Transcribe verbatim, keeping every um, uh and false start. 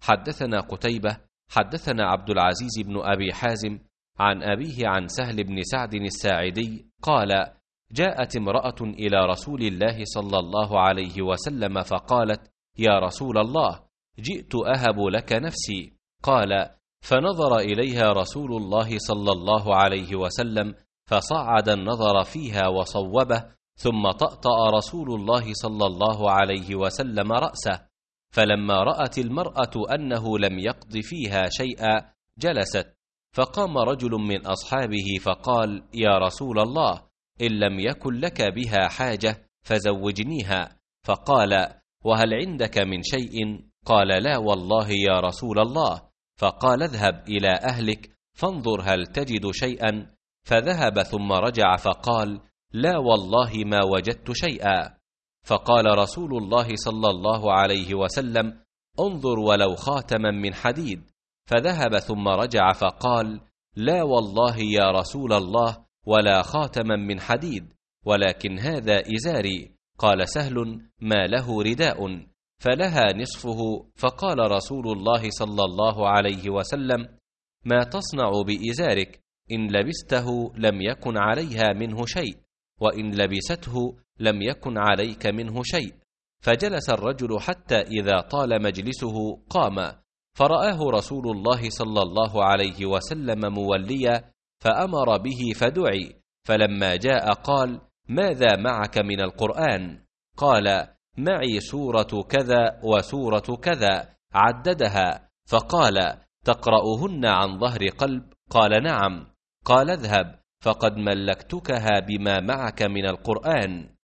حدثنا قتيبة حدثنا عبد العزيز بن أبي حازم عن أبيه عن سهل بن سعد الساعدي قال: جاءت امرأة إلى رسول الله صلى الله عليه وسلم فقالت: يا رسول الله، جئت أهب لك نفسي. قال: فنظر إليها رسول الله صلى الله عليه وسلم فصعد النظر فيها وصوبه، ثم طأطأ رسول الله صلى الله عليه وسلم رأسه، فلما رأت المرأة أنه لم يقض فيها شيئا جلست، فقام رجل من أصحابه فقال: يا رسول الله، إن لم يكن لك بها حاجة فزوجنيها. فقال: وهل عندك من شيء؟ قال: لا والله يا رسول الله. فقال: اذهب إلى أهلك فانظر هل تجد شيئا. فذهب ثم رجع فقال: لا والله ما وجدت شيئا. فقال رسول الله صلى الله عليه وسلم: انظر ولو خاتما من حديد. فذهب ثم رجع فقال: لا والله يا رسول الله ولا خاتما من حديد، ولكن هذا إزاري. قال سهل: ما له رداء؟ فلها نصفه. فقال رسول الله صلى الله عليه وسلم: ما تصنع بإزارك؟ إن لبسته لم يكن عليها منه شيء، وإن لبسته لم يكن عليك منه شيء. فجلس الرجل حتى إذا طال مجلسه قام، فرآه رسول الله صلى الله عليه وسلم موليا، فأمر به فدعي. فلما جاء قال: ماذا معك من القرآن؟ قال: معي سورة كذا وسورة كذا، عددها. فقال: تقرأهن عن ظهر قلب؟ قال: نعم. قال: اذهب فقد ملكتكها بما معك من القرآن.